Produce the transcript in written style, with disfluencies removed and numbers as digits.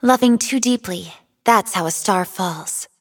Loving too deeply, that's how a star falls.